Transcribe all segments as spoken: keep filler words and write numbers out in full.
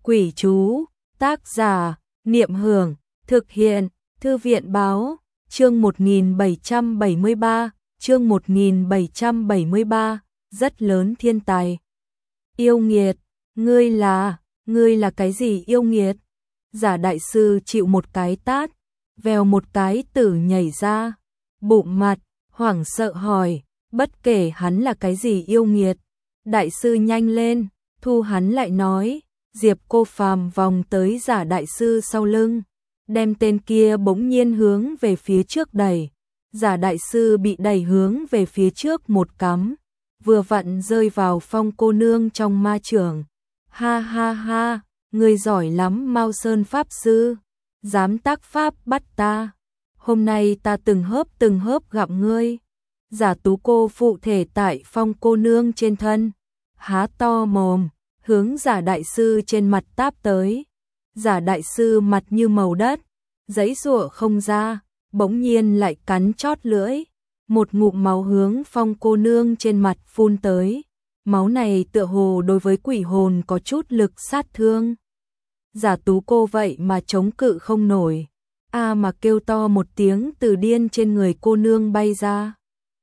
Quỷ chú, tác giả, Niệm Hưởng, thực hiện, Thư viện báo, chương một nghìn bảy trăm bảy mươi ba, chương một nghìn bảy trăm bảy mươi ba, rất lớn thiên tài. Yêu nghiệt, ngươi là, ngươi là cái gì yêu nghiệt? Giả đại sư chịu một cái tát, vèo một cái tử nhảy ra, bụng mặt, hoảng sợ hỏi, bất kể hắn là cái gì yêu nghiệt. Đại sư nhanh lên, thu hắn lại nói. Diệp Cô Phàm vòng tới giả đại sư sau lưng, đem tên kia bỗng nhiên hướng về phía trước đẩy. Giả đại sư bị đẩy hướng về phía trước một cắm, vừa vặn rơi vào Phong cô nương trong ma chưởng. Ha ha ha, ngươi giỏi lắm Mao Sơn pháp sư, dám tác pháp bắt ta. Hôm nay ta từng hớp từng hớp gặp ngươi. Giả Tú cô phụ thể tại Phong cô nương trên thân, há to mồm, hướng giả đại sư trên mặt táp tới. Giả đại sư mặt như màu đất, giãy giụa không ra, bỗng nhiên lại cắn chót lưỡi, một ngụm máu hướng Phong cô nương trên mặt phun tới. Máu này tựa hồ đối với quỷ hồn có chút lực sát thương. Giả Tú cô vậy mà chống cự không nổi, a mà kêu to một tiếng từ điên trên người cô nương bay ra.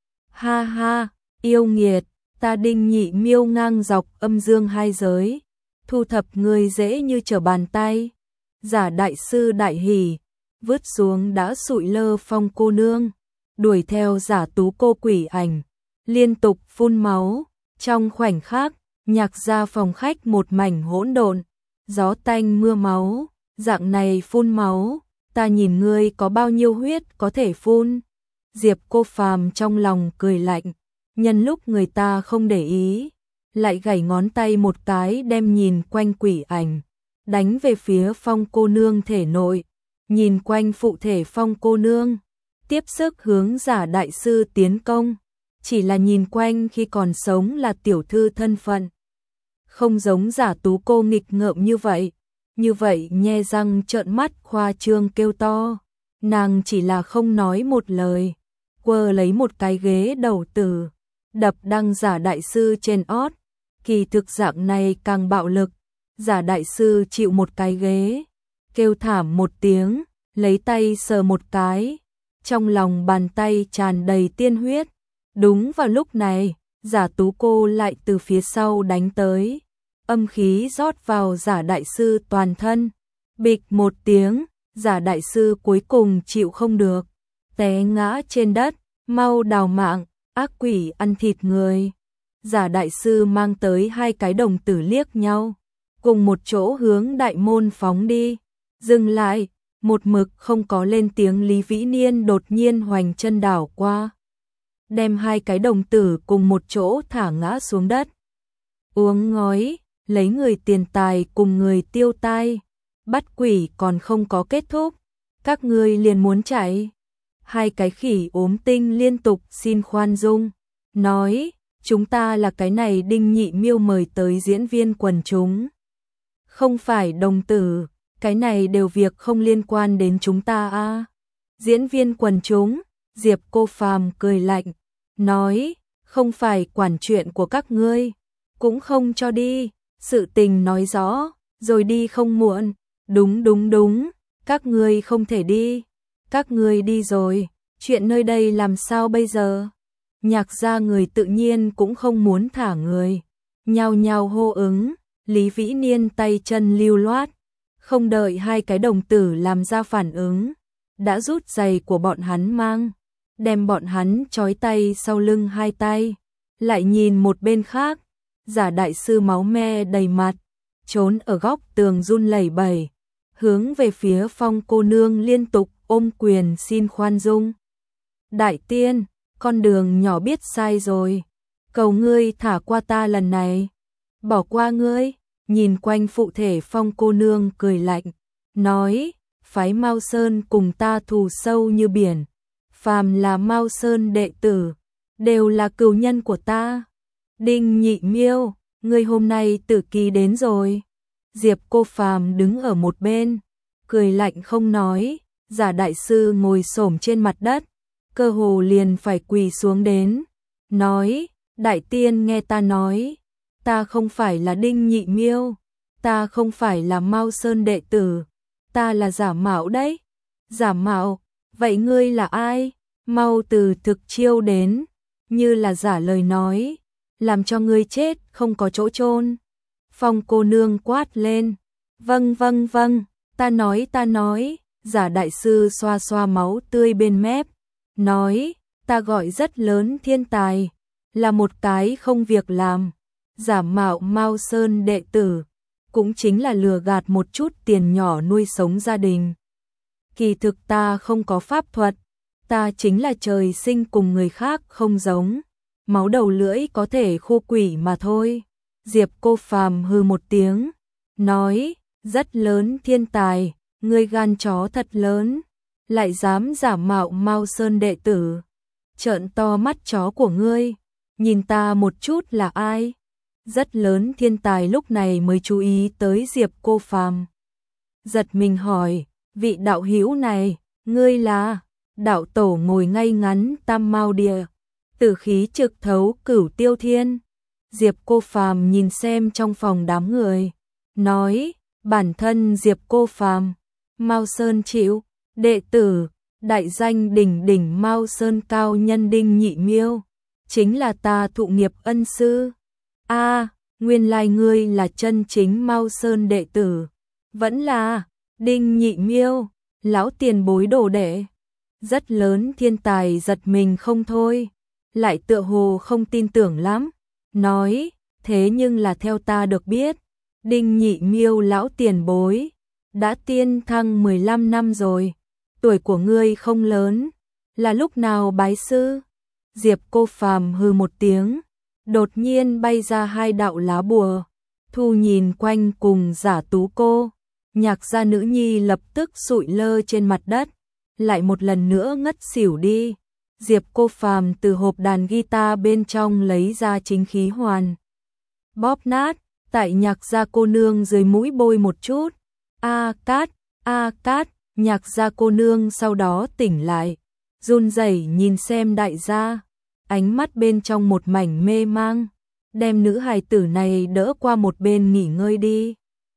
Ha ha, yêu nghiệt, ta Đinh Nhị Miêu ngang dọc âm dương hai giới, thu thập người dễ như trở bàn tay. Giả đại sư đại hỉ, vứt xuống đã sụi lơ Phong cô nương, đuổi theo giả Tú cô quỷ ảnh, liên tục phun máu. Trong khoảnh khắc, nhạc ra phòng khách một mảnh hỗn độn, gió tanh mưa máu, dạng này phun máu, ta nhìn ngươi có bao nhiêu huyết có thể phun. Diệp Cô Phàm trong lòng cười lạnh, nhân lúc người ta không để ý, lại gảy ngón tay một cái đem nhìn quanh quỷ ảnh, đánh về phía Phong cô nương thể nội, nhìn quanh phụ thể Phong cô nương, tiếp sức hướng giả đại sư tiến công. Chỉ là nhìn quanh khi còn sống là tiểu thư thân phận, không giống giả Tú cô nghịch ngợm như vậy, như vậy nhe răng trợn mắt khoa trương kêu to. Nàng chỉ là không nói một lời, quơ lấy một cái ghế đầu tử, đập đăng giả đại sư trên ót. Kỳ thực dạng này càng bạo lực, giả đại sư chịu một cái ghế, kêu thảm một tiếng, lấy tay sờ một cái, trong lòng bàn tay tràn đầy tiên huyết. Đúng vào lúc này, giả Tú cô lại từ phía sau đánh tới, âm khí rót vào giả đại sư toàn thân. Bịch một tiếng, giả đại sư cuối cùng chịu không được, té ngã trên đất. Mau đào mạng, ác quỷ ăn thịt người. Giả đại sư mang tới hai cái đồng tử liếc nhau, cùng một chỗ hướng đại môn phóng đi. Dừng lại, một mực không có lên tiếng Lý Vĩ Niên đột nhiên hoành chân đảo qua, đem hai cái đồng tử cùng một chỗ thả ngã xuống đất. Uống ngói, lấy người tiền tài cùng người tiêu tai, bắt quỷ còn không có kết thúc, các ngươi liền muốn chạy. Hai cái khỉ ốm tinh liên tục xin khoan dung, nói, chúng ta là cái này Đinh Nhị Miêu mời tới diễn viên quần chúng, không phải đồng tử, cái này đều việc không liên quan đến chúng ta a. À. Diễn viên quần chúng, Diệp Cô Phàm cười lạnh, nói, không phải quản chuyện của các ngươi, cũng không cho đi, sự tình nói rõ, rồi đi không muộn. Đúng đúng đúng, các ngươi không thể đi, các ngươi đi rồi, chuyện nơi đây làm sao bây giờ? Nhạc gia người tự nhiên cũng không muốn thả người, nhao nhao hô ứng. Lý Vĩ Niên tay chân lưu loát, không đợi hai cái đồng tử làm ra phản ứng, đã rút giày của bọn hắn mang, đem bọn hắn trói tay sau lưng hai tay. Lại nhìn một bên khác, giả đại sư máu me đầy mặt, trốn ở góc tường run lẩy bẩy, hướng về phía Phong cô nương liên tục ôm quyền xin khoan dung. Đại tiên, con đường nhỏ biết sai rồi, cầu ngươi thả qua ta lần này, bỏ qua ngươi. Nhìn quanh phụ thể Phong cô nương cười lạnh, nói, phái Mao Sơn cùng ta thù sâu như biển, phàm là Mao Sơn đệ tử, đều là cừu nhân của ta. Đinh Nhị Miêu, ngươi hôm nay tử kỳ đến rồi. Diệp Cô Phàm đứng ở một bên, cười lạnh không nói. Giả đại sư ngồi xổm trên mặt đất, cơ hồ liền phải quỳ xuống đến, nói, đại tiên nghe ta nói, ta không phải là Đinh Nhị Miêu, ta không phải là Mao Sơn đệ tử, ta là giả mạo đấy. Giả mạo, vậy ngươi là ai? Mau từ thực chiêu đến, như là giả lời nói, làm cho ngươi chết không có chỗ chôn. Phong cô nương quát lên, vâng vâng vâng, ta nói ta nói, giả đại sư xoa xoa máu tươi bên mép, nói, ta gọi rất lớn thiên tài, là một cái không việc làm, giả mạo Mao Sơn đệ tử, cũng chính là lừa gạt một chút tiền nhỏ nuôi sống gia đình. Kỳ thực ta không có pháp thuật, ta chính là trời sinh cùng người khác không giống, máu đầu lưỡi có thể khô quỷ mà thôi. Diệp Cô Phàm hừ một tiếng, nói, rất lớn thiên tài, ngươi gan chó thật lớn, lại dám giả mạo Mao Sơn đệ tử. Trợn to mắt chó của ngươi, nhìn ta một chút là ai? Rất lớn thiên tài lúc này mới chú ý tới Diệp Cô Phàm. Giật mình hỏi, vị đạo hữu này, ngươi là? Đạo tổ ngồi ngay ngắn tam mao địa, tử khí trực thấu cửu tiêu thiên. Diệp Cô Phàm nhìn xem trong phòng đám người, nói, bản thân Diệp Cô Phàm, Mao Sơn chịu, đệ tử, đại danh đỉnh đỉnh Mao Sơn cao nhân Đinh Nhị Miêu, chính là ta thụ nghiệp ân sư. A, nguyên lai ngươi là chân chính Mao Sơn đệ tử, vẫn là Đinh Nhị Miêu, lão tiền bối đồ đệ. Rất lớn thiên tài giật mình không thôi, lại tựa hồ không tin tưởng lắm, nói, thế nhưng là theo ta được biết, Đinh Nhị Miêu lão tiền bối, đã tiên thăng mười lăm năm rồi, tuổi của ngươi không lớn, là lúc nào bái sư? Diệp Cô Phàm hừ một tiếng, đột nhiên bay ra hai đạo lá bùa, thu nhìn quanh cùng giả tú cô, nhạc gia nữ nhi lập tức sụi lơ trên mặt đất, lại một lần nữa ngất xỉu đi. Diệp Cô Phàm từ hộp đàn guitar bên trong lấy ra chính khí hoàn, bóp nát, tại nhạc gia cô nương dưới mũi bôi một chút, a cát, a cát, nhạc gia cô nương sau đó tỉnh lại, run rẩy nhìn xem đại gia, ánh mắt bên trong một mảnh mê mang, đem nữ hài tử này đỡ qua một bên nghỉ ngơi đi.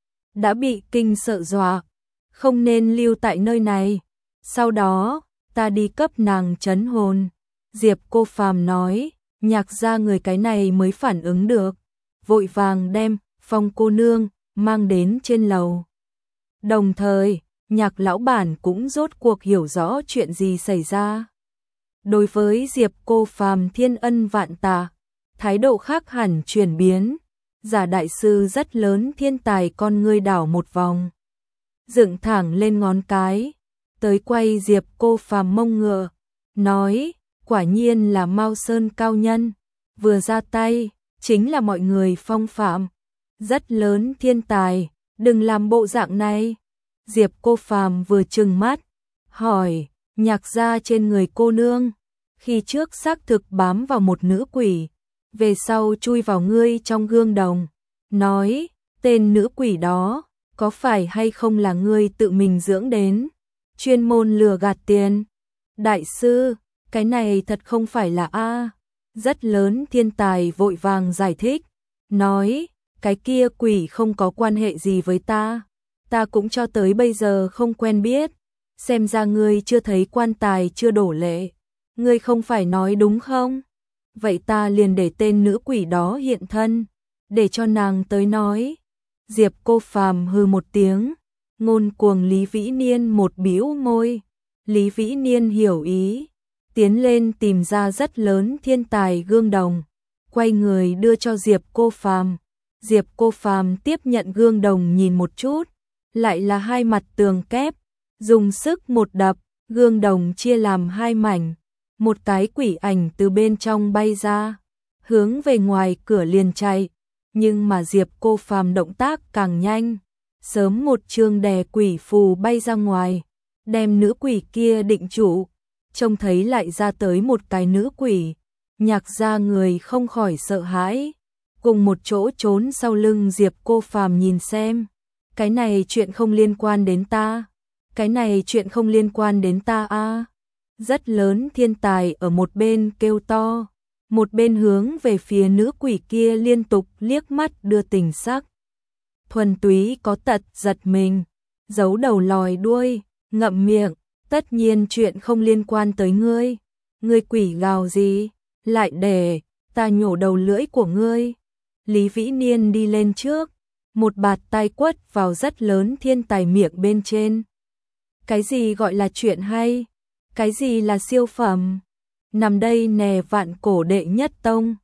Đã bị kinh sợ dọa, không nên lưu tại nơi này, sau đó, ta đi cấp nàng trấn hồn. Diệp Cô Phàm nói, nhạc gia người cái này mới phản ứng được, vội vàng đem Phong cô nương mang đến trên lầu. Đồng thời, nhạc lão bản cũng rốt cuộc hiểu rõ chuyện gì xảy ra. Đối với Diệp Cô Phàm thiên ân vạn tạ, thái độ khác hẳn chuyển biến, giả đại sư rất lớn thiên tài con ngươi đảo một vòng, dựng thẳng lên ngón cái, tới quay Diệp Cô Phàm mông ngựa, nói, quả nhiên là Mao Sơn cao nhân, vừa ra tay, chính là mọi người phong phạm, rất lớn thiên tài, đừng làm bộ dạng này. Diệp Cô Phàm vừa trừng mắt, hỏi, nhạc gia trên người cô nương, khi trước xác thực bám vào một nữ quỷ, về sau chui vào ngươi trong gương đồng, nói, tên nữ quỷ đó, có phải hay không là ngươi tự mình dưỡng đến, chuyên môn lừa gạt tiền? Đại sư, cái này thật không phải là A. Rất lớn thiên tài vội vàng giải thích, nói, cái kia quỷ không có quan hệ gì với ta, ta cũng cho tới bây giờ không quen biết, xem ra ngươi chưa thấy quan tài chưa đổ lệ, ngươi không phải nói đúng không? Vậy ta liền để tên nữ quỷ đó hiện thân, để cho nàng tới nói. Diệp Cô Phàm hừ một tiếng, ngôn cuồng Lý Vĩ Niên một bĩu môi, Lý Vĩ Niên hiểu ý, tiến lên tìm ra rất lớn thiên tài gương đồng, quay người đưa cho Diệp Cô Phàm. Diệp Cô Phàm tiếp nhận gương đồng nhìn một chút, lại là hai mặt tường kép, dùng sức một đập, gương đồng chia làm hai mảnh, một cái quỷ ảnh từ bên trong bay ra, hướng về ngoài cửa liền chạy, nhưng mà Diệp Cô Phàm động tác càng nhanh, sớm một chương đè quỷ phù bay ra ngoài, đem nữ quỷ kia định trụ, trông thấy lại ra tới một cái nữ quỷ, nhạc ra người không khỏi sợ hãi, cùng một chỗ trốn sau lưng Diệp Cô Phàm nhìn xem, cái này chuyện không liên quan đến ta, cái này chuyện không liên quan đến ta a. Rất lớn thiên tài ở một bên kêu to, một bên hướng về phía nữ quỷ kia liên tục liếc mắt đưa tình sắc. thuần túy có tật giật mình, giấu đầu lòi đuôi, ngậm miệng, tất nhiên chuyện không liên quan tới ngươi. Ngươi quỷ gào gì, lại để ta nhổ đầu lưỡi của ngươi. Lý Vĩ Niên đi lên trước, một bạt tay quất vào rất lớn thiên tài miệng bên trên. Cái gì gọi là chuyện hay? Cái gì là siêu phẩm? Nằm đây nè vạn cổ đệ nhất tông,